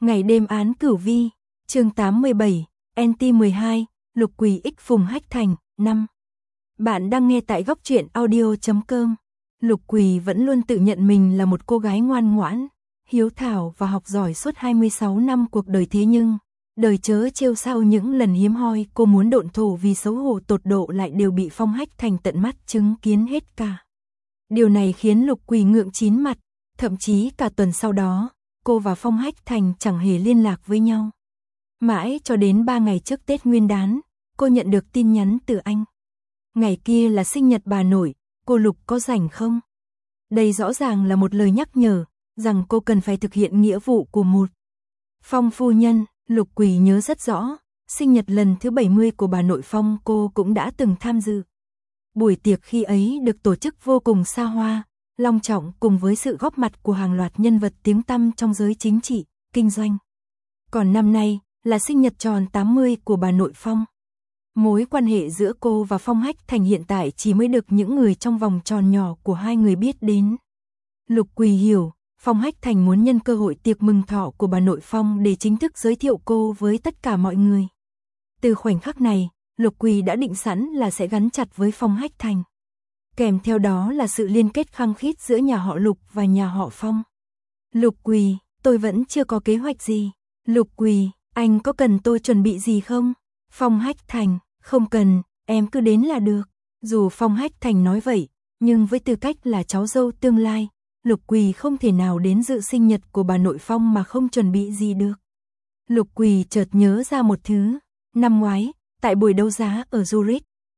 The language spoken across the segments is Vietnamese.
Ngày đêm án cửu vi, chương 87, NT12, Lục Quỳ X Phùng Hách Thành, 5. Bạn đang nghe tại góc truyện audio.com. Lục Quỳ vẫn luôn tự nhận mình là một cô gái ngoan ngoãn, hiếu thảo và học giỏi suốt 26 năm cuộc đời, thế nhưng, đời chớ trêu sao những lần hiếm hoi cô muốn độn thổ vì xấu hổ tột độ lại đều bị Phong Hách Thành tận mắt chứng kiến hết cả. Điều này khiến Lục Quỳ ngượng chín mặt, thậm chí cả tuần sau đó, cô và Phong Hách Thành chẳng hề liên lạc với nhau. Mãi cho đến 3 ngày trước Tết Nguyên đán, cô nhận được tin nhắn từ anh. Ngày kia là sinh nhật bà nội, cô Lục có rảnh không? Đây rõ ràng là một lời nhắc nhở, rằng cô cần phải thực hiện nghĩa vụ của một Phong phu nhân. Lục Quỳ nhớ rất rõ, sinh nhật lần thứ 70 của bà nội Phong cô cũng đã từng tham dự. Buổi tiệc khi ấy được tổ chức vô cùng xa hoa, long trọng cùng với sự góp mặt của hàng loạt nhân vật tiếng tăm trong giới chính trị, kinh doanh. Còn năm nay là sinh nhật tròn 80 của bà nội Phong. Mối quan hệ giữa cô và Phong Hách Thành hiện tại chỉ mới được những người trong vòng tròn nhỏ của hai người biết đến. Lục Quỳ hiểu, Phong Hách Thành muốn nhân cơ hội tiệc mừng thọ của bà nội Phong để chính thức giới thiệu cô với tất cả mọi người. Từ khoảnh khắc này, Lục Quỳ đã định sẵn là sẽ gắn chặt với Phong Hách Thành. Kèm theo đó là sự liên kết khăng khít giữa nhà họ Lục và nhà họ Phong. Lục Quỳ, tôi vẫn chưa có kế hoạch gì. Lục Quỳ, anh có cần tôi chuẩn bị gì không? Phong Hách Thành, không cần, em cứ đến là được. Dù Phong Hách Thành nói vậy, nhưng với tư cách là cháu dâu tương lai, Lục Quỳ không thể nào đến dự sinh nhật của bà nội Phong mà không chuẩn bị gì được. Lục Quỳ chợt nhớ ra một thứ. Năm ngoái, tại buổi đấu giá ở Zurich,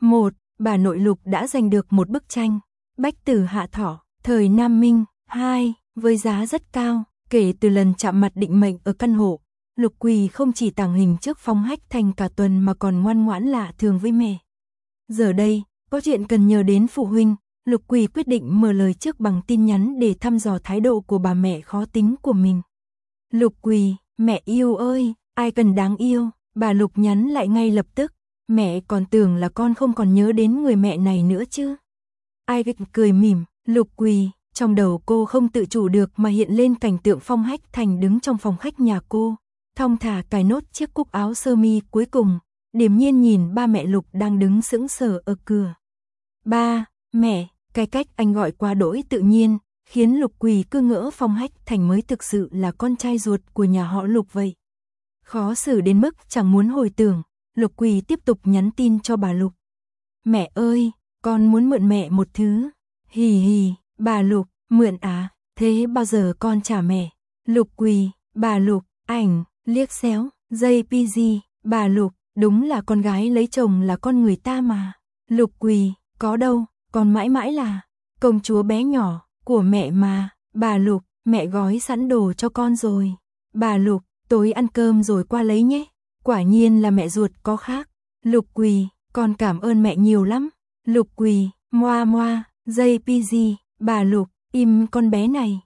bà nội Lục đã giành được một bức tranh Bách Tử Hạ Thỏ, thời Nam Minh, 2, với giá rất cao. Kể từ lần chạm mặt định mệnh ở căn hộ, Lục Quỳ không chỉ tàng hình trước Phong Hách Thành cả tuần mà còn ngoan ngoãn lạ thường với mẹ. Giờ đây, có chuyện cần nhờ đến phụ huynh, Lục Quỳ quyết định mở lời trước bằng tin nhắn để thăm dò thái độ của bà mẹ khó tính của mình. Lục Quỳ, mẹ yêu ơi, ai cần đáng yêu, bà Lục nhắn lại ngay lập tức. Mẹ còn tưởng là con không còn nhớ đến người mẹ này nữa chứ. Ai cười mỉm, Lục Quỳ, trong đầu cô không tự chủ được mà hiện lên cảnh tượng Phong Hách Thành đứng trong phòng khách nhà cô, thong thả cài nốt chiếc cúc áo sơ mi cuối cùng, điềm nhiên nhìn ba mẹ Lục đang đứng sững sờ ở cửa. Ba, mẹ, cái cách anh gọi quá đỗi tự nhiên, khiến Lục Quỳ cứ ngỡ Phong Hách Thành mới thực sự là con trai ruột của nhà họ Lục vậy. Khó xử đến mức chẳng muốn hồi tưởng, Lục Quỳ tiếp tục nhắn tin cho bà Lục. Mẹ ơi, con muốn mượn mẹ một thứ. Hì hì, bà Lục, mượn à, thế bao giờ con trả mẹ? Lục Quỳ, bà Lục, ảnh, liếc xéo, JPG, bà Lục, đúng là con gái lấy chồng là con người ta mà. Lục Quỳ, có đâu, con mãi mãi là công chúa bé nhỏ của mẹ mà. Bà Lục, mẹ gói sẵn đồ cho con rồi. Bà Lục, tối ăn cơm rồi qua lấy nhé. Quả nhiên là mẹ ruột có khác. Lục Quỳ, con cảm ơn mẹ nhiều lắm. Lục Quỳ, moa moa, JPG, bà Lục, im con bé này.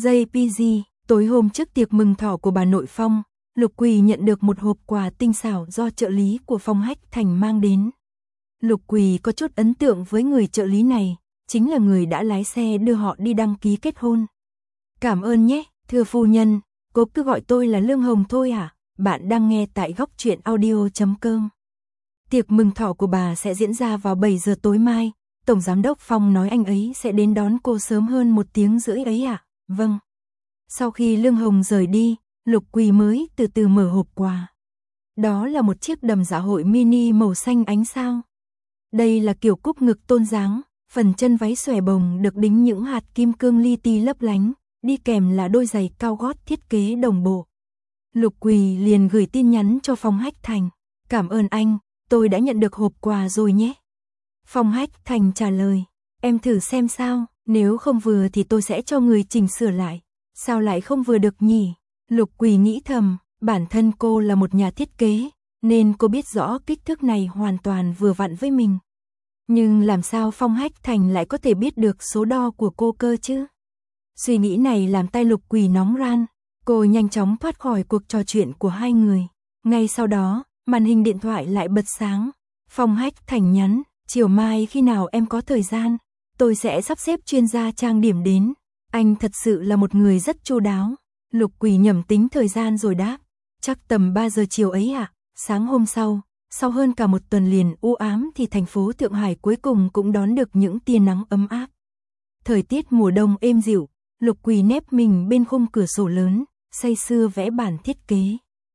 JPG, tối hôm trước tiệc mừng thọ của bà nội Phong, Lục Quỳ nhận được một hộp quà tinh xảo do trợ lý của Phong Hách Thành mang đến. Lục Quỳ có chút ấn tượng với người trợ lý này, chính là người đã lái xe đưa họ đi đăng ký kết hôn. Cảm ơn nhé, thưa phu nhân, cô cứ gọi tôi là Lương Hồng thôi à? Bạn đang nghe tại góc truyện audio.com. Tiệc mừng thọ của bà sẽ diễn ra vào 7 giờ tối mai. Tổng giám đốc Phong nói anh ấy sẽ đến đón cô sớm hơn 1 tiếng rưỡi ấy à? Vâng. Sau khi Lương Hồng rời đi, Lục Quỳ mới từ từ mở hộp quà. Đó là một chiếc đầm dạ hội mini màu xanh ánh sao. Đây là kiểu cúc ngực tôn dáng, phần chân váy xòe bồng được đính những hạt kim cương li ti lấp lánh, đi kèm là đôi giày cao gót thiết kế đồng bộ. Lục Quỳ liền gửi tin nhắn cho Phong Hách Thành. Cảm ơn anh, tôi đã nhận được hộp quà rồi nhé. Phong Hách Thành trả lời, em thử xem sao, nếu không vừa thì tôi sẽ cho người chỉnh sửa lại. Sao lại không vừa được nhỉ? Lục Quỳ nghĩ thầm, bản thân cô là một nhà thiết kế, nên cô biết rõ kích thước này hoàn toàn vừa vặn với mình. Nhưng làm sao Phong Hách Thành lại có thể biết được số đo của cô cơ chứ? Suy nghĩ này làm tay Lục Quỳ nóng ran. Cô nhanh chóng thoát khỏi cuộc trò chuyện của hai người. Ngay sau đó, màn hình điện thoại lại bật sáng. Phong Hách Thành nhắn, chiều mai khi nào em có thời gian, tôi sẽ sắp xếp chuyên gia trang điểm đến. Anh thật sự là một người rất chu đáo. Lục Quỳ nhẩm tính thời gian rồi đáp, chắc tầm 3 giờ chiều ấy ạ. Sáng hôm sau hơn cả một tuần liền u ám thì thành phố Thượng Hải cuối cùng cũng đón được những tia nắng ấm áp. Thời tiết mùa đông êm dịu, Lục Quỳ nép mình bên khung cửa sổ lớn, say sưa vẽ bản thiết kế.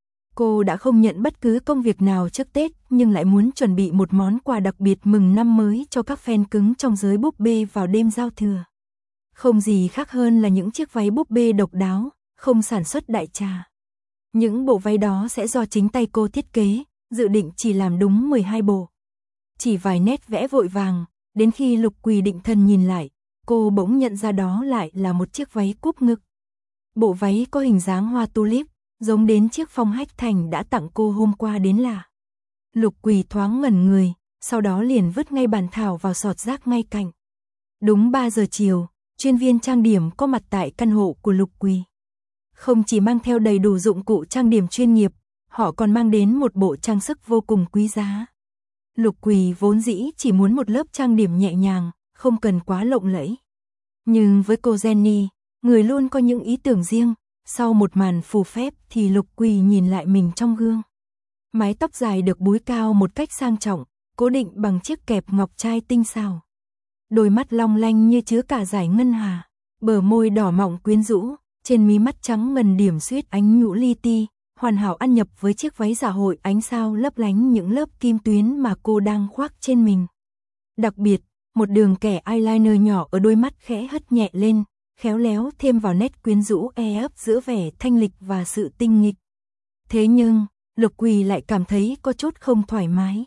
Cô đã không nhận bất cứ công việc nào trước Tết nhưng lại muốn chuẩn bị một món quà đặc biệt mừng năm mới cho các fan cứng trong giới búp bê vào đêm giao thừa. Không gì khác hơn là những chiếc váy búp bê độc đáo, không sản xuất đại trà. Những bộ váy đó sẽ do chính tay cô thiết kế, dự định chỉ làm đúng 12 bộ. Chỉ vài nét vẽ vội vàng, đến khi Lục Quỳ định thần nhìn lại, cô bỗng nhận ra đó lại là một chiếc váy cúp ngực. Bộ váy có hình dáng hoa tulip, giống đến chiếc Phong Hách Thành đã tặng cô hôm qua đến lạ. Lục Quỳ thoáng ngẩn người, sau đó liền vứt ngay bản thảo vào sọt rác ngay cạnh. Đúng 3 giờ chiều, chuyên viên trang điểm có mặt tại căn hộ của Lục Quỳ. Không chỉ mang theo đầy đủ dụng cụ trang điểm chuyên nghiệp, họ còn mang đến một bộ trang sức vô cùng quý giá. Lục Quỳ vốn dĩ chỉ muốn một lớp trang điểm nhẹ nhàng, không cần quá lộng lẫy. Nhưng với cô Jenny, người luôn có những ý tưởng riêng, sau một màn phù phép thì Lục Quỳ nhìn lại mình trong gương. Mái tóc dài được búi cao một cách sang trọng, cố định bằng chiếc kẹp ngọc trai tinh xảo. Đôi mắt long lanh như chứa cả dải ngân hà, bờ môi đỏ mọng quyến rũ, trên mí mắt trắng ngần điểm xuyết ánh nhũ li ti, hoàn hảo ăn nhập với chiếc váy dạ hội ánh sao lấp lánh những lớp kim tuyến mà cô đang khoác trên mình. Đặc biệt, một đường kẻ eyeliner nhỏ ở đôi mắt khẽ hất nhẹ lên, khéo léo thêm vào nét quyến rũ ấp giữa vẻ thanh lịch và sự tinh nghịch. Thế nhưng, Lục Quỳ lại cảm thấy có chút không thoải mái.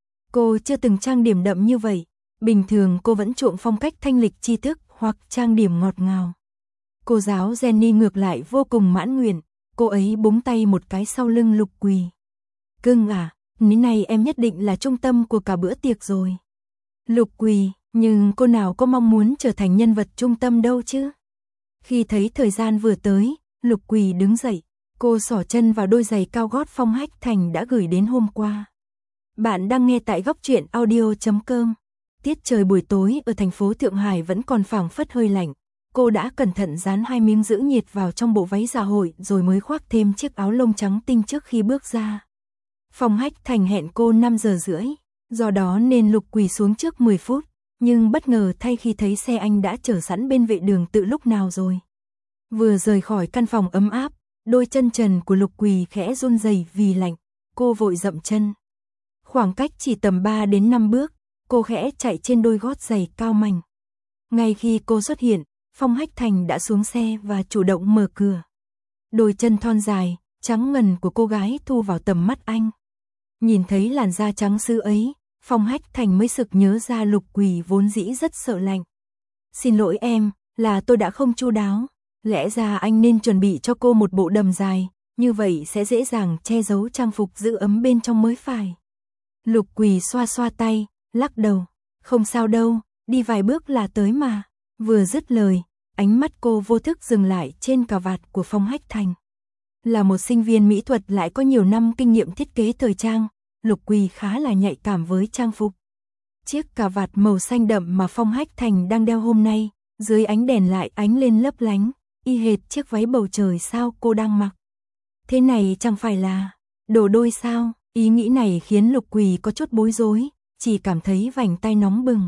Cô chưa từng trang điểm đậm như vậy, bình thường cô vẫn chuộng phong cách thanh lịch tri thức hoặc trang điểm ngọt ngào. Cô giáo Jenny ngược lại vô cùng mãn nguyện, cô ấy búng tay một cái sau lưng Lục Quỳ. Cưng à, đến nay em nhất định là trung tâm của cả bữa tiệc rồi. Lục Quỳ, nhưng cô nào có mong muốn trở thành nhân vật trung tâm đâu chứ. Khi thấy thời gian vừa tới, Lục Quỳ đứng dậy, cô xỏ chân vào đôi giày cao gót Phong Hách Thành đã gửi đến hôm qua. Bạn đang nghe tại góc truyện audio.com. Tiết trời buổi tối ở thành phố Thượng Hải vẫn còn phảng phất hơi lạnh. Cô đã cẩn thận dán 2 miếng giữ nhiệt vào trong bộ váy dạ hội rồi mới khoác thêm chiếc áo lông trắng tinh trước khi bước ra. Phong Hách Thành hẹn cô 5 giờ rưỡi, do đó nên Lục Quỳ xuống trước 10 phút, nhưng bất ngờ thay khi thấy xe anh đã chờ sẵn bên vệ đường từ lúc nào rồi. Vừa rời khỏi căn phòng ấm áp, đôi chân trần của Lục Quỳ khẽ run rẩy vì lạnh, cô vội dậm chân. Khoảng cách chỉ tầm 3 đến 5 bước, cô khẽ chạy trên đôi gót giày cao mảnh. Ngay khi cô xuất hiện, Phong Hách Thành đã xuống xe và chủ động mở cửa. Đôi chân thon dài, trắng ngần của cô gái thu vào tầm mắt anh. Nhìn thấy làn da trắng sứ ấy, Phong Hách Thành mới sực nhớ ra Lục Quỳ vốn dĩ rất sợ lạnh. Xin lỗi em, là tôi đã không chu đáo. Lẽ ra anh nên chuẩn bị cho cô một bộ đầm dài, như vậy sẽ dễ dàng che giấu trang phục giữ ấm bên trong mới phải. Lục Quỳ xoa xoa tay, lắc đầu. Không sao đâu, đi vài bước là tới mà. Vừa dứt lời, ánh mắt cô vô thức dừng lại trên cà vạt của Phong Hách Thành. Là một sinh viên mỹ thuật lại có nhiều năm kinh nghiệm thiết kế thời trang, Lục Quỳ khá là nhạy cảm với trang phục. Chiếc cà vạt màu xanh đậm mà Phong Hách Thành đang đeo hôm nay, dưới ánh đèn lại ánh lên lấp lánh, y hệt chiếc váy bầu trời sao cô đang mặc. Thế này chẳng phải là đồ đôi sao? Ý nghĩ này khiến Lục Quỳ có chút bối rối, chỉ cảm thấy vành tay nóng bừng.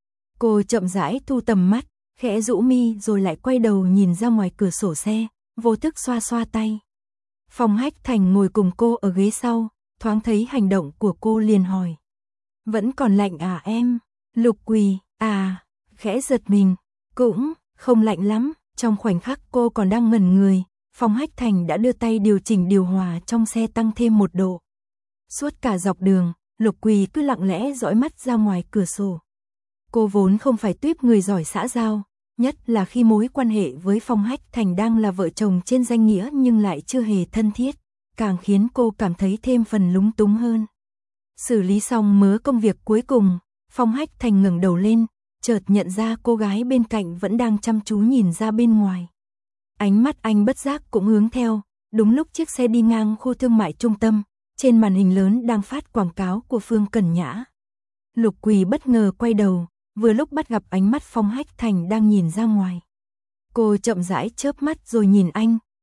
Cô chậm rãi thu tầm mắt, khẽ rũ mi rồi lại quay đầu nhìn ra ngoài cửa sổ xe, vô thức xoa xoa tay. Phong Hách Thành ngồi cùng cô ở ghế sau, thoáng thấy hành động của cô liền hỏi. Vẫn còn lạnh à em? Lục Quỳ, khẽ giật mình, cũng không lạnh lắm. Trong khoảnh khắc cô còn đang ngẩn người, Phong Hách Thành đã đưa tay điều chỉnh điều hòa trong xe tăng thêm 1 độ. Suốt cả dọc đường, Lục Quỳ cứ lặng lẽ dõi mắt ra ngoài cửa sổ. Cô vốn không phải tuýp người giỏi xã giao, nhất là khi mối quan hệ với Phong Hách Thành đang là vợ chồng trên danh nghĩa nhưng lại chưa hề thân thiết, càng khiến cô cảm thấy thêm phần lúng túng hơn. Xử lý xong mớ công việc cuối cùng, Phong Hách Thành ngẩng đầu lên, chợt nhận ra cô gái bên cạnh vẫn đang chăm chú nhìn ra bên ngoài. Ánh mắt anh bất giác cũng hướng theo, đúng lúc chiếc xe đi ngang khu thương mại trung tâm, trên màn hình lớn đang phát quảng cáo của Phương Cẩn Nhã. Lục Quỳ bất ngờ quay đầu, vừa lúc bắt gặp ánh mắt Phong Hách Thành đang nhìn ra ngoài. Cô chậm rãi chớp mắt rồi nhìn anh,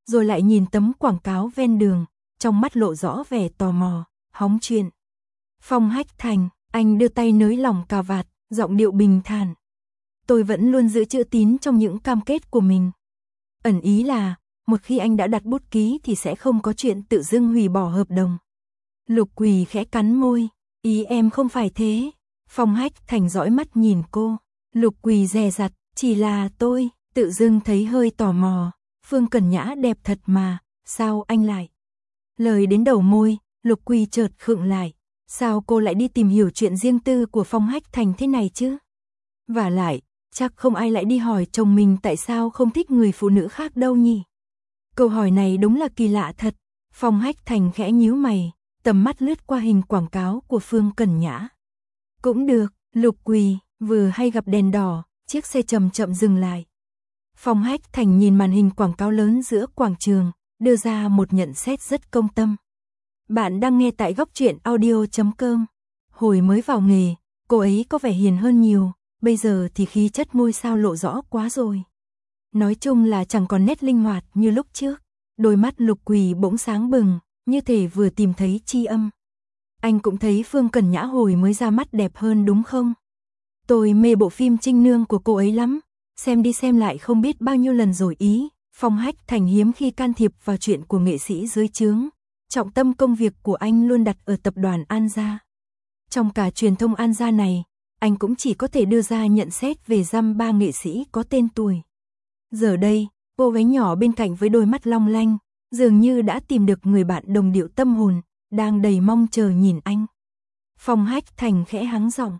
rồi lại nhìn tấm quảng cáo ven đường, trong mắt lộ rõ vẻ tò mò, hóng chuyện. Phong Hách Thành, anh đưa tay nới lỏng cà vạt, giọng điệu bình thản. Tôi vẫn luôn giữ chữ tín trong những cam kết của mình. Ẩn ý là, một khi anh đã đặt bút ký thì sẽ không có chuyện tự dưng hủy bỏ hợp đồng. Lục Quỳ khẽ cắn môi, ý em không phải thế. Phong Hách Thành dõi mắt nhìn cô. Lục Quỳ dè dặt, chỉ là tôi tự dưng thấy hơi tò mò. Phương Cẩn Nhã đẹp thật mà, sao anh lại? Lời đến đầu môi, Lục Quỳ chợt khựng lại. Sao cô lại đi tìm hiểu chuyện riêng tư của Phong Hách Thành thế này chứ? Vả lại, chắc không ai lại đi hỏi chồng mình tại sao không thích người phụ nữ khác đâu nhỉ? Câu hỏi này đúng là kỳ lạ thật. Phong Hách Thành khẽ nhíu mày, tầm mắt lướt qua hình quảng cáo của Phương Cẩn Nhã. Cũng được, Lục Quỳ, vừa hay gặp đèn đỏ, chiếc xe chậm chậm dừng lại. Phong Hách Thành nhìn màn hình quảng cáo lớn giữa quảng trường, đưa ra một nhận xét rất công tâm. Bạn đang nghe tại góc truyện audio.com. Hồi mới vào nghề, cô ấy có vẻ hiền hơn nhiều, bây giờ thì khí chất ngôi sao lộ rõ quá rồi. Nói chung là chẳng còn nét linh hoạt như lúc trước. Đôi mắt Lục Quỳ bỗng sáng bừng, như thể vừa tìm thấy tri âm. Anh cũng thấy Phương Cẩn Nhã hồi mới ra mắt đẹp hơn đúng không? Tôi mê bộ phim Trinh Nương của cô ấy lắm, xem đi xem lại không biết bao nhiêu lần rồi ý. Phong Hách Thành hiếm khi can thiệp vào chuyện của nghệ sĩ dưới trướng. Trọng tâm công việc của anh luôn đặt ở tập đoàn An Gia. Trong cả truyền thông An Gia này, anh cũng chỉ có thể đưa ra nhận xét về dăm ba nghệ sĩ có tên tuổi. Giờ đây, cô gái nhỏ bên cạnh với đôi mắt long lanh, dường như đã tìm được người bạn đồng điệu tâm hồn, đang đầy mong chờ nhìn anh. Phong Hách Thành khẽ hắng giọng,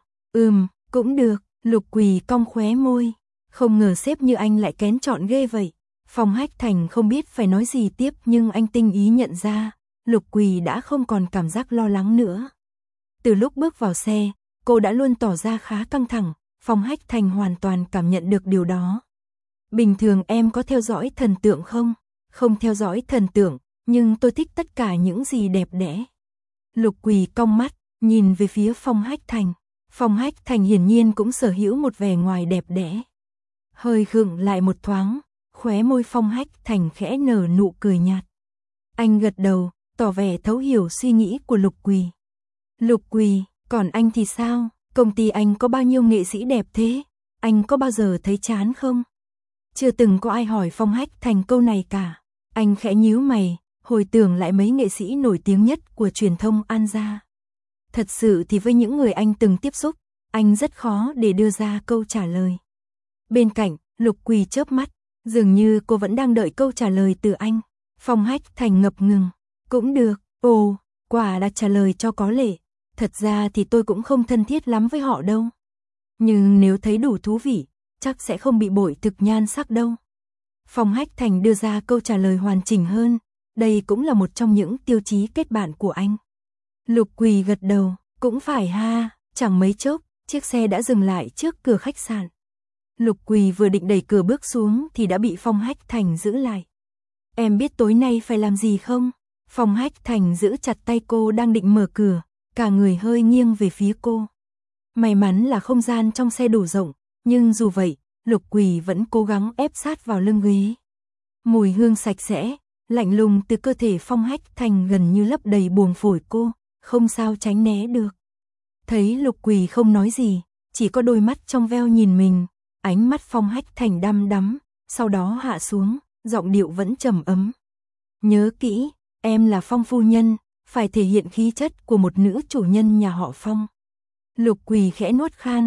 cũng được. Lục Quỳ cong khóe môi, không ngờ sếp như anh lại kén chọn ghê vậy. Phong Hách Thành không biết phải nói gì tiếp nhưng anh tinh ý nhận ra, Lục Quỳ đã không còn cảm giác lo lắng nữa. Từ lúc bước vào xe, cô đã luôn tỏ ra khá căng thẳng, Phong Hách Thành hoàn toàn cảm nhận được điều đó. Bình thường em có theo dõi thần tượng không? Không theo dõi thần tượng, nhưng tôi thích tất cả những gì đẹp đẽ. Lục Quỳ cong mắt, nhìn về phía Phong Hách Thành. Phong Hách Thành hiển nhiên cũng sở hữu một vẻ ngoài đẹp đẽ. Hơi khựng lại một thoáng, khóe môi Phong Hách Thành khẽ nở nụ cười nhạt. Anh gật đầu, tỏ vẻ thấu hiểu suy nghĩ của Lục Quỳ. Lục Quỳ, còn anh thì sao? Công ty anh có bao nhiêu nghệ sĩ đẹp thế? Anh có bao giờ thấy chán không? Chưa từng có ai hỏi Phong Hách Thành câu này cả. Anh khẽ nhíu mày, hồi tưởng lại mấy nghệ sĩ nổi tiếng nhất của truyền thông An Gia. Thật sự thì với những người anh từng tiếp xúc, anh rất khó để đưa ra câu trả lời. Bên cạnh, Lục Quỳ chớp mắt, dường như cô vẫn đang đợi câu trả lời từ anh. Phong Hách Thành ngập ngừng, cũng được, quả là trả lời cho có lệ. Thật ra thì tôi cũng không thân thiết lắm với họ đâu. Nhưng nếu thấy đủ thú vị, chắc sẽ không bị bội thực nhan sắc đâu. Phong Hách Thành đưa ra câu trả lời hoàn chỉnh hơn, đây cũng là một trong những tiêu chí kết bạn của anh. Lục Quỳ gật đầu, cũng phải ha, chẳng mấy chốc, chiếc xe đã dừng lại trước cửa khách sạn. Lục Quỳ vừa định đẩy cửa bước xuống thì đã bị Phong Hách Thành giữ lại. Em biết tối nay phải làm gì không? Phong Hách Thành giữ chặt tay cô đang định mở cửa, cả người hơi nghiêng về phía cô. May mắn là không gian trong xe đủ rộng, nhưng dù vậy, Lục Quỳ vẫn cố gắng ép sát vào lưng ghế. Mùi hương sạch sẽ, lạnh lùng từ cơ thể Phong Hách Thành gần như lấp đầy buồng phổi cô, không sao tránh né được. Thấy Lục Quỳ không nói gì, chỉ có đôi mắt trong veo nhìn mình, ánh mắt Phong Hách Thành đăm đắm, sau đó hạ xuống, giọng điệu vẫn trầm ấm. Nhớ kỹ, em là Phong phu nhân, phải thể hiện khí chất của một nữ chủ nhân nhà họ Phong. Lục Quỳ khẽ nuốt khan,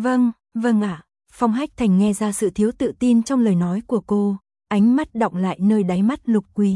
vâng ạ. Phong Hách Thành nghe ra sự thiếu tự tin trong lời nói của cô, ánh mắt đọng lại nơi đáy mắt Lục Quỳ.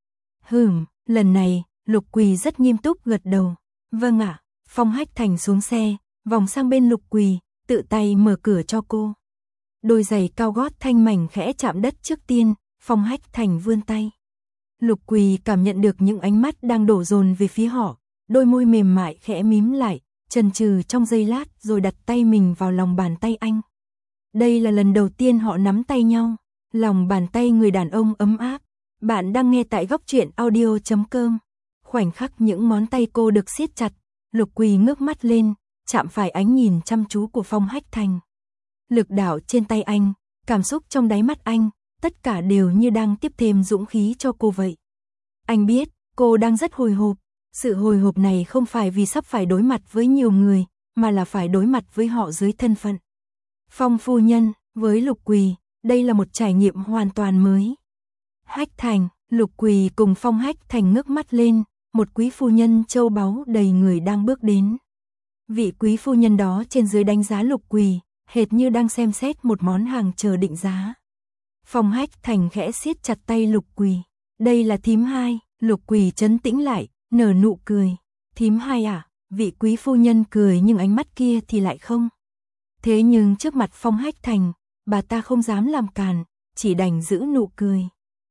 Lần này, Lục Quỳ rất nghiêm túc gật đầu. Vâng ạ. Phong Hách Thành xuống xe, vòng sang bên Lục Quỳ, tự tay mở cửa cho cô. Đôi giày cao gót thanh mảnh khẽ chạm đất trước tiên, Phong Hách Thành vươn tay. Lục Quỳ cảm nhận được những ánh mắt đang đổ dồn về phía họ, đôi môi mềm mại khẽ mím lại, chần chừ trong giây lát rồi đặt tay mình vào lòng bàn tay anh. Đây là lần đầu tiên họ nắm tay nhau, lòng bàn tay người đàn ông ấm áp. Bạn đang nghe tại góc truyện audio.com. Khoảnh khắc những ngón tay cô được siết chặt, Lục Quỳ ngước mắt lên, chạm phải ánh nhìn chăm chú của Phong Hách Thành. Lực đạo trên tay anh, cảm xúc trong đáy mắt anh, tất cả đều như đang tiếp thêm dũng khí cho cô vậy. Anh biết, cô đang rất hồi hộp. Sự hồi hộp này không phải vì sắp phải đối mặt với nhiều người, mà là phải đối mặt với họ dưới thân phận Phong phu nhân. Với Lục Quỳ, đây là một trải nghiệm hoàn toàn mới. Hách Thành, Lục Quỳ cùng Phong Hách Thành ngước mắt lên, một quý phu nhân châu báu đầy người đang bước đến. Vị quý phu nhân đó trên dưới đánh giá Lục Quỳ, hệt như đang xem xét một món hàng chờ định giá. Phong Hách Thành khẽ siết chặt tay Lục Quỳ. Đây là thím hai. Lục Quỳ trấn tĩnh lại, nở nụ cười. Thím hai à? Vị quý phu nhân cười nhưng ánh mắt kia thì lại không. Thế nhưng trước mặt Phong Hách Thành, bà ta không dám làm càn, chỉ đành giữ nụ cười.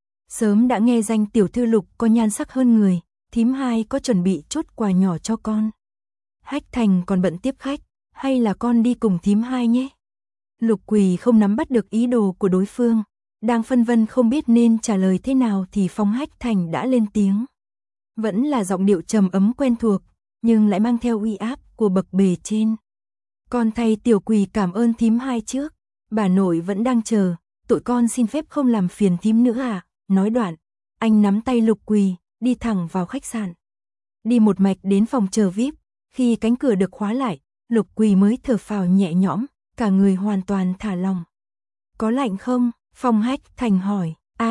Sớm đã nghe danh tiểu thư Lục có nhan sắc hơn người, thím hai có chuẩn bị chút quà nhỏ cho con. Hách Thành còn bận tiếp khách, hay là con đi cùng thím hai nhé? Lục Quỳ không nắm bắt được ý đồ của đối phương, đang phân vân không biết nên trả lời thế nào thì Phong Hách Thành đã lên tiếng. Vẫn là giọng điệu trầm ấm quen thuộc, nhưng lại mang theo uy áp của bậc bề trên. Con thay tiểu Quỳ cảm ơn thím hai trước, bà nội vẫn đang chờ, tụi con xin phép không làm phiền thím nữa à? Nói đoạn, anh nắm tay Lục Quỳ, đi thẳng vào khách sạn. Đi một mạch đến phòng chờ VIP, khi cánh cửa được khóa lại, Lục Quỳ mới thở phào nhẹ nhõm, cả người hoàn toàn thả lỏng. Có lạnh không? Phong Hách Thành hỏi.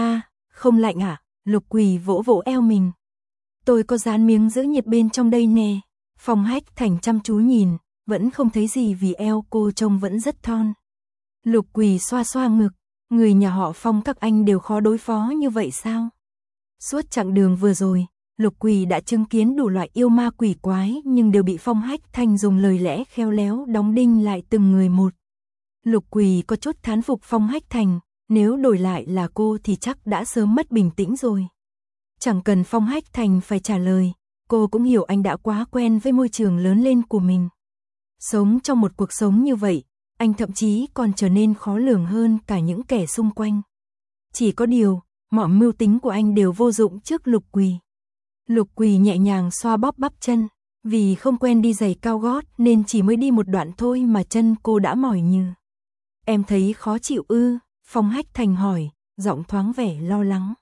Không lạnh à? Lục Quỳ vỗ vỗ eo mình. Tôi có dán miếng giữ nhiệt bên trong đây nè. Phong Hách Thành chăm chú nhìn, vẫn không thấy gì vì eo cô trông vẫn rất thon. Lục Quỳ xoa xoa ngực, người nhà họ Phong các anh đều khó đối phó như vậy sao? Suốt chặng đường vừa rồi, Lục Quỳ đã chứng kiến đủ loại yêu ma quỷ quái nhưng đều bị Phong Hách Thành dùng lời lẽ khéo léo đóng đinh lại từng người một. Lục Quỳ có chút thán phục Phong Hách Thành, nếu đổi lại là cô thì chắc đã sớm mất bình tĩnh rồi. Chẳng cần Phong Hách Thành phải trả lời, cô cũng hiểu anh đã quá quen với môi trường lớn lên của mình. Sống trong một cuộc sống như vậy, anh thậm chí còn trở nên khó lường hơn cả những kẻ xung quanh. Chỉ có điều, mọi mưu tính của anh đều vô dụng trước Lục Quỳ. Lục Quỳ nhẹ nhàng xoa bóp bắp chân, vì không quen đi giày cao gót nên chỉ mới đi một đoạn thôi mà chân cô đã mỏi nhừ. Em thấy khó chịu ư? Phong Hách Thành hỏi, giọng thoáng vẻ lo lắng.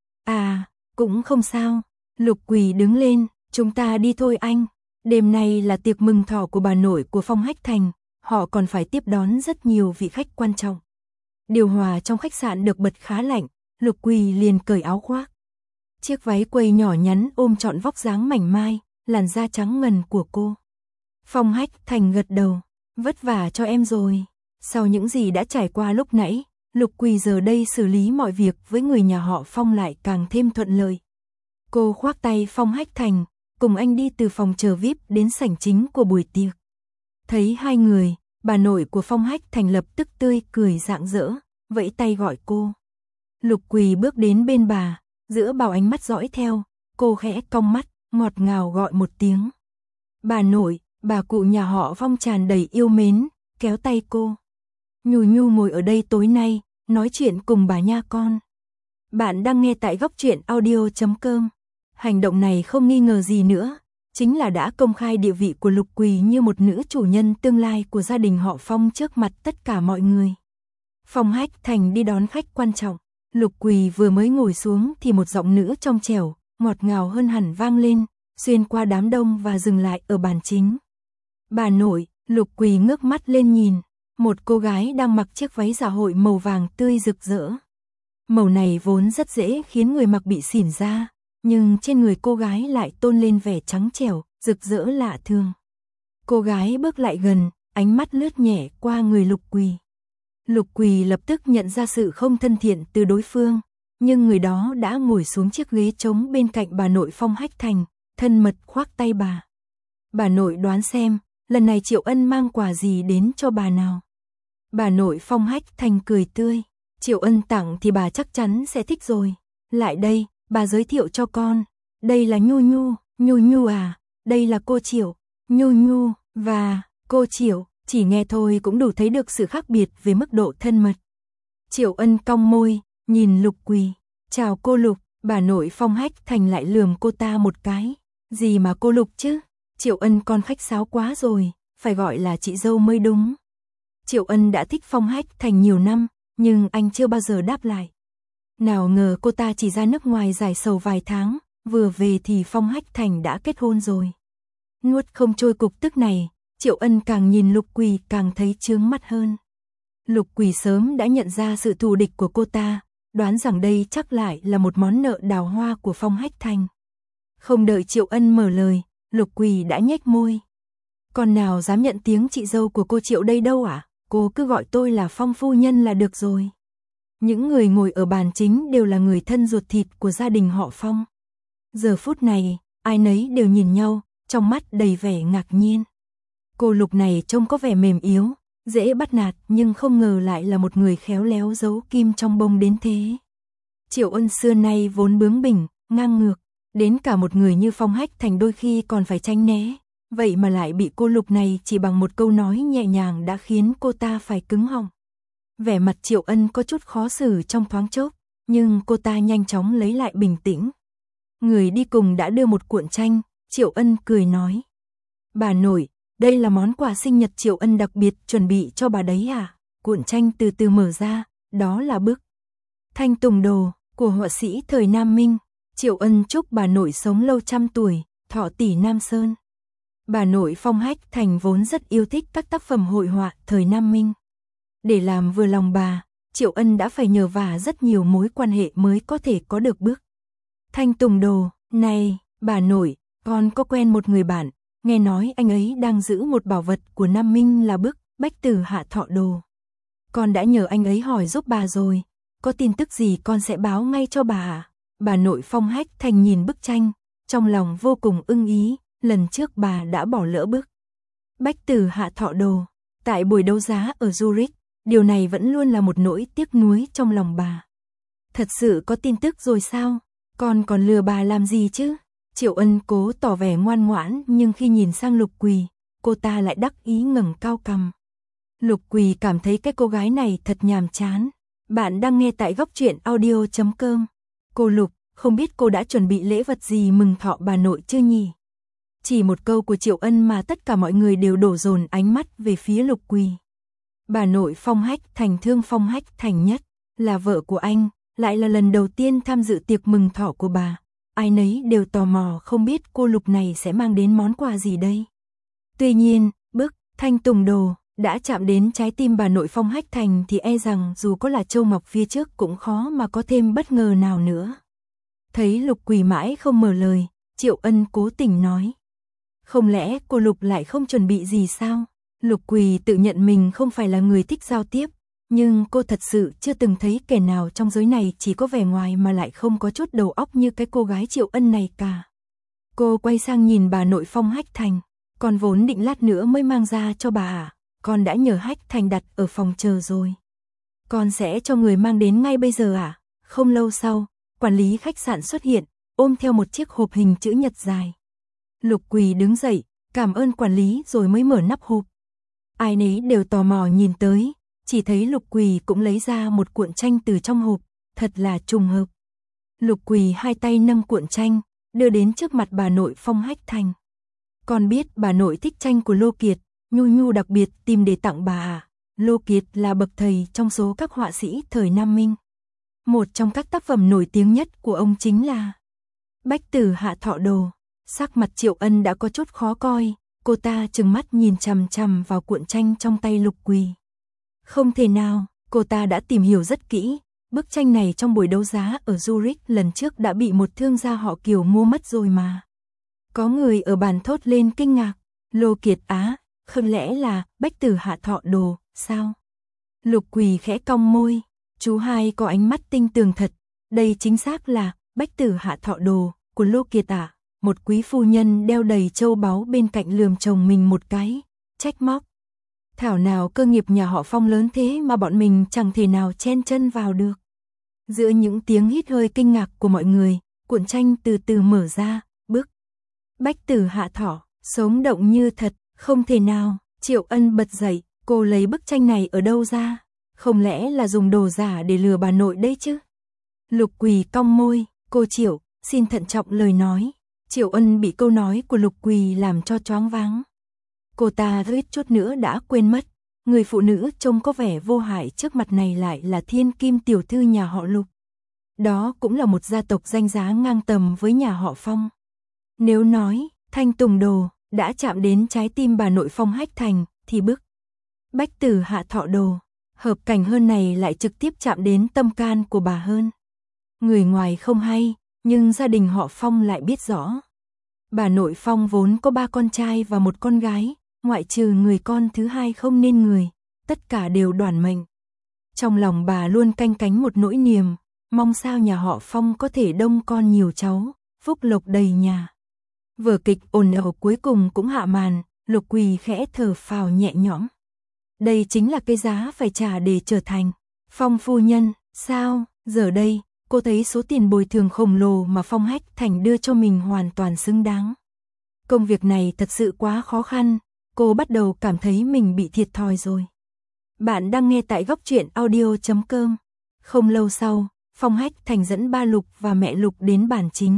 Cũng không sao. Lục Quỳ đứng lên, chúng ta đi thôi anh. Đêm nay là tiệc mừng thọ của bà nội của Phong Hách Thành, họ còn phải tiếp đón rất nhiều vị khách quan trọng. Điều hòa trong khách sạn được bật khá lạnh, Lục Quỳ liền cởi áo khoác. Chiếc váy quây nhỏ nhắn ôm trọn vóc dáng mảnh mai, làn da trắng ngần của cô. Phong Hách Thành gật đầu, vất vả cho em rồi. Sau những gì đã trải qua lúc nãy, Lục Quỳ giờ đây xử lý mọi việc với người nhà họ Phong lại càng thêm thuận lợi. Cô khoác tay Phong Hách Thành, cùng anh đi từ phòng chờ VIP đến sảnh chính của buổi tiệc. Thấy hai người, bà nội của Phong Hách Thành lập tức tươi cười rạng rỡ, vẫy tay gọi cô. Lục Quỳ bước đến bên bà, giữa bao ánh mắt dõi theo, cô khẽ cong mắt, ngọt ngào gọi một tiếng. Bà nội, bà cụ nhà họ Phong tràn đầy yêu mến, kéo tay cô. Nhu Nhu ngồi ở đây tối nay, nói chuyện cùng bà nha con. Bạn đang nghe tại góc truyện audio.com. Hành động này không nghi ngờ gì nữa, chính là đã công khai địa vị của Lục Quỳ như một nữ chủ nhân tương lai của gia đình họ Phong trước mặt tất cả mọi người. Phong Hách Thành đi đón khách quan trọng, Lục Quỳ vừa mới ngồi xuống thì một giọng nữ trong trẻo, ngọt ngào hơn hẳn vang lên, xuyên qua đám đông và dừng lại ở bàn chính. Bà nội, Lục Quỳ ngước mắt lên nhìn, một cô gái đang mặc chiếc váy dạ hội màu vàng tươi rực rỡ. Màu này vốn rất dễ khiến người mặc bị xỉn da, nhưng trên người cô gái lại tôn lên vẻ trắng trẻo, rực rỡ lạ thường. Cô gái bước lại gần, ánh mắt lướt nhẹ qua người Lục Quỳ. Lục Quỳ lập tức nhận ra sự không thân thiện từ đối phương, nhưng người đó đã ngồi xuống chiếc ghế trống bên cạnh bà nội Phong Hách Thành, thân mật khoác tay bà. Bà nội đoán xem, lần này Triệu Ân mang quà gì đến cho bà nào. Bà nội Phong Hách Thành cười tươi, Triệu Ân tặng thì bà chắc chắn sẽ thích rồi. Lại đây, bà giới thiệu cho con, đây là Nhu Nhu. Nhu Nhu à, đây là cô Triệu. Nhu Nhu và cô Triệu, chỉ nghe thôi cũng đủ thấy được sự khác biệt về mức độ thân mật. Triệu Ân cong môi, nhìn Lục Quỳ, chào cô Lục. Bà nội Phong Hách Thành lại lườm cô ta một cái, gì mà cô Lục chứ, Triệu Ân con khách sáo quá rồi, phải gọi là chị dâu mới đúng. Triệu Ân đã thích Phong Hách Thành nhiều năm, nhưng anh chưa bao giờ đáp lại. Nào ngờ cô ta chỉ ra nước ngoài giải sầu vài tháng, vừa về thì Phong Hách Thành đã kết hôn rồi. Nuốt không trôi cục tức này, Triệu Ân càng nhìn Lục Quỳ càng thấy chướng mắt hơn. Lục Quỳ sớm đã nhận ra sự thù địch của cô ta, đoán rằng đây chắc lại là một món nợ đào hoa của Phong Hách Thành. Không đợi Triệu Ân mở lời, Lục Quỳ đã nhếch môi. Con nào dám nhận tiếng chị dâu của cô Triệu đây đâu ạ? Cô cứ gọi tôi là Phong phu nhân là được rồi. Những người ngồi ở bàn chính đều là người thân ruột thịt của gia đình họ Phong. Giờ phút này, ai nấy đều nhìn nhau, trong mắt đầy vẻ ngạc nhiên. Cô Lục này trông có vẻ mềm yếu, dễ bắt nạt nhưng không ngờ lại là một người khéo léo giấu kim trong bông đến thế. Triệu Ân xưa nay vốn bướng bỉnh, ngang ngược, đến cả một người như Phong Hách Thành đôi khi còn phải tránh né. Vậy mà lại bị cô Lục này chỉ bằng một câu nói nhẹ nhàng đã khiến cô ta phải cứng họng. Vẻ mặt Triệu Ân có chút khó xử trong thoáng chốc, nhưng cô ta nhanh chóng lấy lại bình tĩnh. Người đi cùng đã đưa một cuộn tranh, Triệu Ân cười nói. Bà nội, đây là món quà sinh nhật Triệu Ân đặc biệt chuẩn bị cho bà đấy à? Cuộn tranh từ từ mở ra, đó là bức Thanh Tùng Đồ của họa sĩ thời Nam Minh. Triệu Ân chúc bà nội sống lâu trăm tuổi, thọ tỷ Nam Sơn. Bà nội Phong Hách Thành vốn rất yêu thích các tác phẩm hội họa thời Nam Minh. Để làm vừa lòng bà, Triệu Ân đã phải nhờ vả rất nhiều mối quan hệ mới có thể có được bức Thanh Tùng Đồ. Này, bà nội, con có quen một người bạn, nghe nói anh ấy đang giữ một bảo vật của Nam Minh là bức Bách Tử Hạ Thọ Đồ. Con đã nhờ anh ấy hỏi giúp bà rồi, có tin tức gì con sẽ báo ngay cho bà ạ. Bà nội Phong Hách Thành nhìn bức tranh, trong lòng vô cùng ưng ý, lần trước bà đã bỏ lỡ bức Bách Tử Hạ Thọ Đồ tại buổi đấu giá ở Zurich, điều này vẫn luôn là một nỗi tiếc nuối trong lòng bà. Thật sự có tin tức rồi sao? Con còn lừa bà làm gì chứ? Triệu Ân cố tỏ vẻ ngoan ngoãn nhưng khi nhìn sang Lục Quỳ, cô ta lại đắc ý ngẩng cao cằm. Lục Quỳ cảm thấy cái cô gái này thật nhàm chán. Bạn đang nghe tại góc truyện audio.com. Cô Lục, không biết cô đã chuẩn bị lễ vật gì mừng thọ bà nội chưa nhỉ? Chỉ một câu của Triệu Ân mà tất cả mọi người đều đổ dồn ánh mắt về phía Lục Quỳ. Bà nội Phong Hách Thành thương Phong Hách Thành nhất, là vợ của anh, lại là lần đầu tiên tham dự tiệc mừng thọ của bà. Ai nấy đều tò mò không biết cô Lục này sẽ mang đến món quà gì đây. Tuy nhiên, bức Thanh Tùng Đồ đã chạm đến trái tim bà nội Phong Hách Thành thì e rằng dù có là châu ngọc phía trước cũng khó mà có thêm bất ngờ nào nữa. Thấy Lục Quỳ mãi không mở lời, Triệu Ân cố tình nói. Không lẽ cô Lục lại không chuẩn bị gì sao? Lục Quỳ tự nhận mình không phải là người thích giao tiếp, nhưng cô thật sự chưa từng thấy kẻ nào trong giới này chỉ có vẻ ngoài mà lại không có chút đầu óc như cái cô gái Triệu Ân này cả. Cô quay sang nhìn bà nội Phong Hách Thành. Con vốn định lát nữa mới mang ra cho bà à? Con đã nhờ Hách Thành đặt ở phòng chờ rồi. Con sẽ cho người mang đến ngay bây giờ à? Không lâu sau, quản lý khách sạn xuất hiện, ôm theo một chiếc hộp hình chữ nhật dài. Lục Quỳ đứng dậy, cảm ơn quản lý rồi mới mở nắp hộp. Ai nấy đều tò mò nhìn tới, chỉ thấy Lục Quỳ cũng lấy ra một cuộn tranh từ trong hộp, thật là trùng hợp. Lục Quỳ hai tay nâng cuộn tranh, đưa đến trước mặt bà nội Phong Hách Thành. Con biết bà nội thích tranh của Lô Kiệt, Nhu Nhu đặc biệt tìm để tặng bà à? Lô Kiệt là bậc thầy trong số các họa sĩ thời Nam Minh. Một trong các tác phẩm nổi tiếng nhất của ông chính là Bách Tử Hạ Thọ Đồ. Sắc mặt Triệu Ân đã có chút khó coi, cô ta trừng mắt nhìn chằm chằm vào cuộn tranh trong tay Lục Quỳ. Không thể nào, cô ta đã tìm hiểu rất kỹ, bức tranh này trong buổi đấu giá ở Zurich lần trước đã bị một thương gia họ Kiều mua mất rồi mà. Có người ở bàn thốt lên kinh ngạc, Lô Kiệt á, không lẽ là Bách Tử Hạ Thọ Đồ, sao? Lục Quỳ khẽ cong môi, chú hai có ánh mắt tinh tường thật, đây chính xác là Bách Tử Hạ Thọ Đồ của Lô Kiệt à? Một quý phu nhân đeo đầy châu báu bên cạnh lườm chồng mình một cái, trách móc. Thảo nào cơ nghiệp nhà họ Phong lớn thế mà bọn mình chẳng thể nào chen chân vào được. Giữa những tiếng hít hơi kinh ngạc của mọi người, cuộn tranh từ từ mở ra, bức Bách Tử Hạ Thọ, sống động như thật, không thể nào. Triệu Ân bật dậy, cô lấy bức tranh này ở đâu ra? Không lẽ là dùng đồ giả để lừa bà nội đấy chứ? Lục Quỳ cong môi, cô Triệu, xin thận trọng lời nói. Triệu Ân bị câu nói của Lục Quỳ làm cho choáng váng. Cô ta suýt chút nữa đã quên mất, người phụ nữ trông có vẻ vô hại trước mặt này lại là thiên kim tiểu thư nhà họ Lục. Đó cũng là một gia tộc danh giá ngang tầm với nhà họ Phong. Nếu nói, Thanh Tùng Đồ đã chạm đến trái tim bà nội Phong Hách Thành, thì bức Bách Tử Hạ Thọ Đồ, hợp cảnh hơn này lại trực tiếp chạm đến tâm can của bà hơn. Người ngoài không hay, nhưng gia đình họ Phong lại biết rõ. Bà nội Phong vốn có 3 con trai và 1 con gái, ngoại trừ người con thứ hai không nên người, tất cả đều đoản mệnh. Trong lòng bà luôn canh cánh một nỗi niềm, mong sao nhà họ Phong có thể đông con nhiều cháu, phúc lộc đầy nhà. Vở kịch ồn ào cuối cùng cũng hạ màn, Lục Quỳ khẽ thở phào nhẹ nhõm. Đây chính là cái giá phải trả để trở thành Phong phu nhân, sao, giờ đây, cô thấy số tiền bồi thường khổng lồ mà Phong Hách Thành đưa cho mình hoàn toàn xứng đáng. Công việc này thật sự quá khó khăn, cô bắt đầu cảm thấy mình bị thiệt thòi rồi. Bạn đang nghe tại góc truyện audio.com. Không lâu sau, Phong Hách Thành dẫn ba Lục và mẹ Lục đến bàn chính.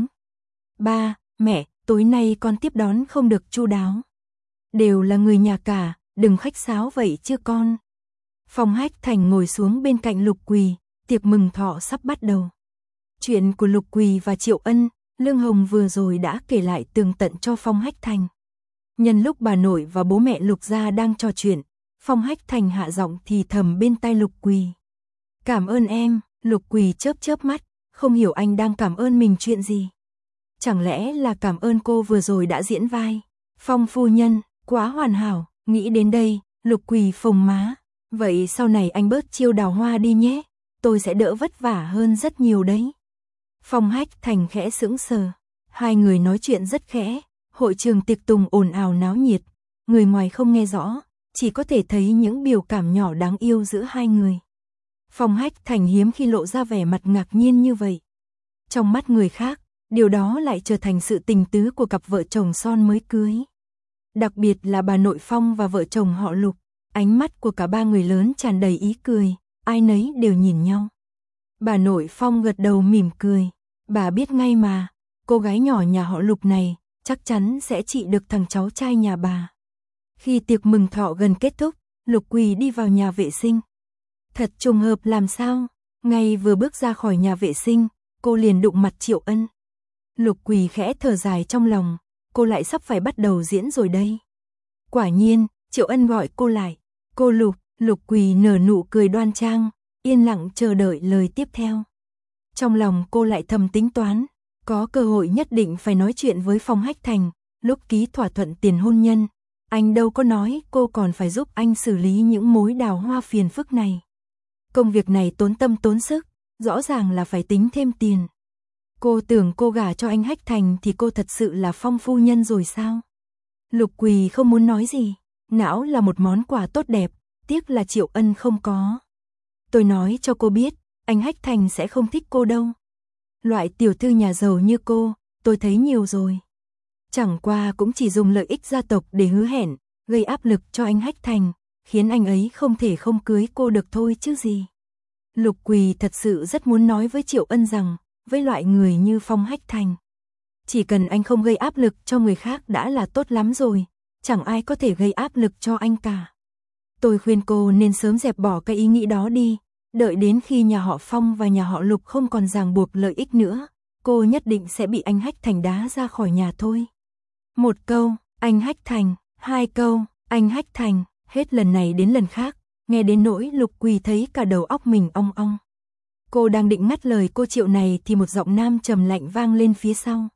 Ba, mẹ, tối nay con tiếp đón không được chu đáo. Đều là người nhà cả, đừng khách sáo vậy chứ con. Phong Hách Thành ngồi xuống bên cạnh Lục Quỳ, tiệc mừng thọ sắp bắt đầu. Chuyện của Lục Quỳ và Triệu Ân, Lương Hồng vừa rồi đã kể lại tường tận cho Phong Hách Thành. Nhân lúc bà nội và bố mẹ Lục gia đang trò chuyện, Phong Hách Thành hạ giọng thì thầm bên tai Lục Quỳ. Cảm ơn em, Lục Quỳ chớp chớp mắt, không hiểu anh đang cảm ơn mình chuyện gì. Chẳng lẽ là cảm ơn cô vừa rồi đã diễn vai Phong phu nhân, quá hoàn hảo, nghĩ đến đây, Lục Quỳ phồng má. Vậy sau này anh bớt chiêu đào hoa đi nhé, tôi sẽ đỡ vất vả hơn rất nhiều đấy. Phong Hách Thành khẽ sững sờ, hai người nói chuyện rất khẽ, hội trường tiệc tùng ồn ào náo nhiệt, người ngoài không nghe rõ, chỉ có thể thấy những biểu cảm nhỏ đáng yêu giữa hai người. Phong Hách Thành hiếm khi lộ ra vẻ mặt ngạc nhiên như vậy. Trong mắt người khác, điều đó lại trở thành sự tình tứ của cặp vợ chồng son mới cưới. Đặc biệt là bà nội Phong và vợ chồng họ Lục, ánh mắt của cả ba người lớn tràn đầy ý cười, ai nấy đều nhìn nhau. Bà nội Phong gật đầu mỉm cười, bà biết ngay mà, cô gái nhỏ nhà họ Lục này chắc chắn sẽ trị được thằng cháu trai nhà bà. Khi tiệc mừng thọ gần kết thúc, Lục Quỳ đi vào nhà vệ sinh. Thật trùng hợp làm sao, ngay vừa bước ra khỏi nhà vệ sinh, cô liền đụng mặt Triệu Ân. Lục Quỳ khẽ thở dài trong lòng, cô lại sắp phải bắt đầu diễn rồi đây. Quả nhiên, Triệu Ân gọi cô lại. Cô Lục, Lục Quỳ nở nụ cười đoan trang, yên lặng chờ đợi lời tiếp theo. Trong lòng cô lại thầm tính toán, có cơ hội nhất định phải nói chuyện với Phong Hách Thành, lúc ký thỏa thuận tiền hôn nhân. Anh đâu có nói cô còn phải giúp anh xử lý những mối đào hoa phiền phức này. Công việc này tốn tâm tốn sức, rõ ràng là phải tính thêm tiền. Cô tưởng cô gả cho anh Hách Thành thì cô thật sự là Phong phu nhân rồi sao? Lục Quỳ không muốn nói gì, não là một món quà tốt đẹp, tiếc là Triệu Ân không có. Tôi nói cho cô biết, anh Hách Thành sẽ không thích cô đâu. Loại tiểu thư nhà giàu như cô, tôi thấy nhiều rồi. Chẳng qua cũng chỉ dùng lợi ích gia tộc để hứa hẹn, gây áp lực cho anh Hách Thành, khiến anh ấy không thể không cưới cô được thôi chứ gì. Lục Quỳ thật sự rất muốn nói với Triệu Ân rằng, với loại người như Phong Hách Thành, chỉ cần anh không gây áp lực cho người khác đã là tốt lắm rồi, chẳng ai có thể gây áp lực cho anh cả. Tôi khuyên cô nên sớm dẹp bỏ cái ý nghĩ đó đi, đợi đến khi nhà họ Phong và nhà họ Lục không còn ràng buộc lợi ích nữa, cô nhất định sẽ bị anh Hách Thành đá ra khỏi nhà thôi. Một câu, anh Hách Thành, hai câu, anh Hách Thành, hết lần này đến lần khác, nghe đến nỗi Lục Quỳ thấy cả đầu óc mình ong ong. Cô đang định ngắt lời cô Triệu này thì một giọng nam trầm lạnh vang lên phía sau.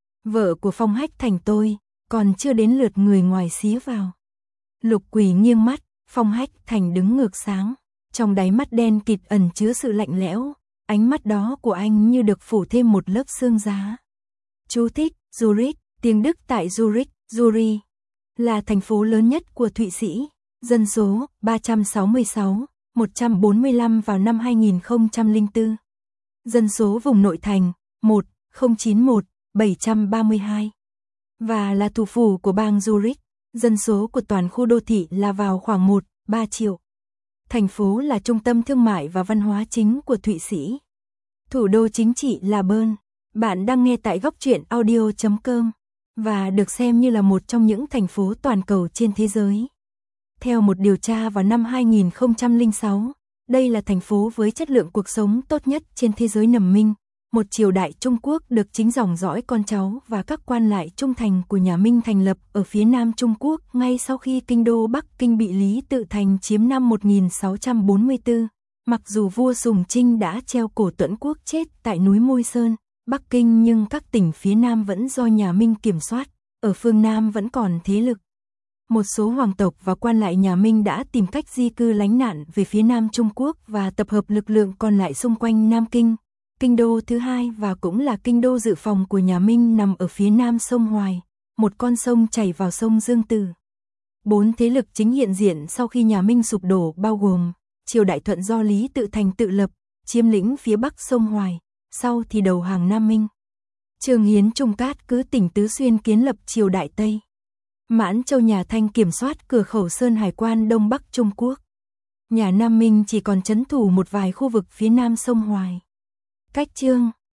Vợ của Phong Hách Thành tôi, còn chưa đến lượt người ngoài xía vào. Lục Quỳ nghiêng mắt, Phong Hách Thành đứng ngược sáng, trong đáy mắt đen kịt ẩn chứa sự lạnh lẽo, ánh mắt đó của anh như được phủ thêm một lớp xương giá. Chú thích, Zurich, tiếng Đức tại Zurich, Zurich, là thành phố lớn nhất của Thụy Sĩ, dân số 366, 145 vào năm 2004. Dân số vùng nội thành 1091, 732. Và là thủ phủ của bang Zurich, dân số của toàn khu đô thị là vào khoảng 1-3 triệu. Thành phố là trung tâm thương mại và văn hóa chính của Thụy Sĩ. Thủ đô chính trị là Bern. Bạn đang nghe tại góc truyện audio.com và được xem như là một trong những thành phố toàn cầu trên thế giới. Theo một điều tra vào năm 2006, Đây là thành phố với chất lượng cuộc sống tốt nhất trên thế giới nằm Minh. Một triều đại Trung Quốc được chính dòng dõi con cháu và các quan lại trung thành của nhà Minh thành lập ở phía nam Trung Quốc ngay sau khi kinh đô Bắc Kinh bị Lý Tự Thành chiếm năm 1644. Mặc dù vua Sùng Trinh đã treo cổ Tuẫn Quốc chết tại núi Môi Sơn, Bắc Kinh, nhưng các tỉnh phía nam vẫn do nhà Minh kiểm soát, ở phương Nam vẫn còn thế lực. Một số hoàng tộc và quan lại nhà Minh đã tìm cách di cư lánh nạn về phía nam Trung Quốc và tập hợp lực lượng còn lại xung quanh Nam Kinh. Kinh đô thứ hai và cũng là kinh đô dự phòng của nhà Minh nằm ở phía nam sông Hoài, một con sông chảy vào sông Dương Tử. 4 thế lực chính hiện diện sau khi nhà Minh sụp đổ bao gồm triều đại Thuận do Lý Tự Thành tự lập, chiếm lĩnh phía bắc sông Hoài, sau thì đầu hàng Nam Minh. Trường Hiến Trung Cát cứ tỉnh Tứ Xuyên kiến lập triều đại Tây. Mãn Châu nhà Thanh kiểm soát cửa khẩu Sơn Hải quan Đông Bắc Trung Quốc. Nhà Nam Minh chỉ còn trấn thủ một vài khu vực phía nam sông Hoài. Cách chương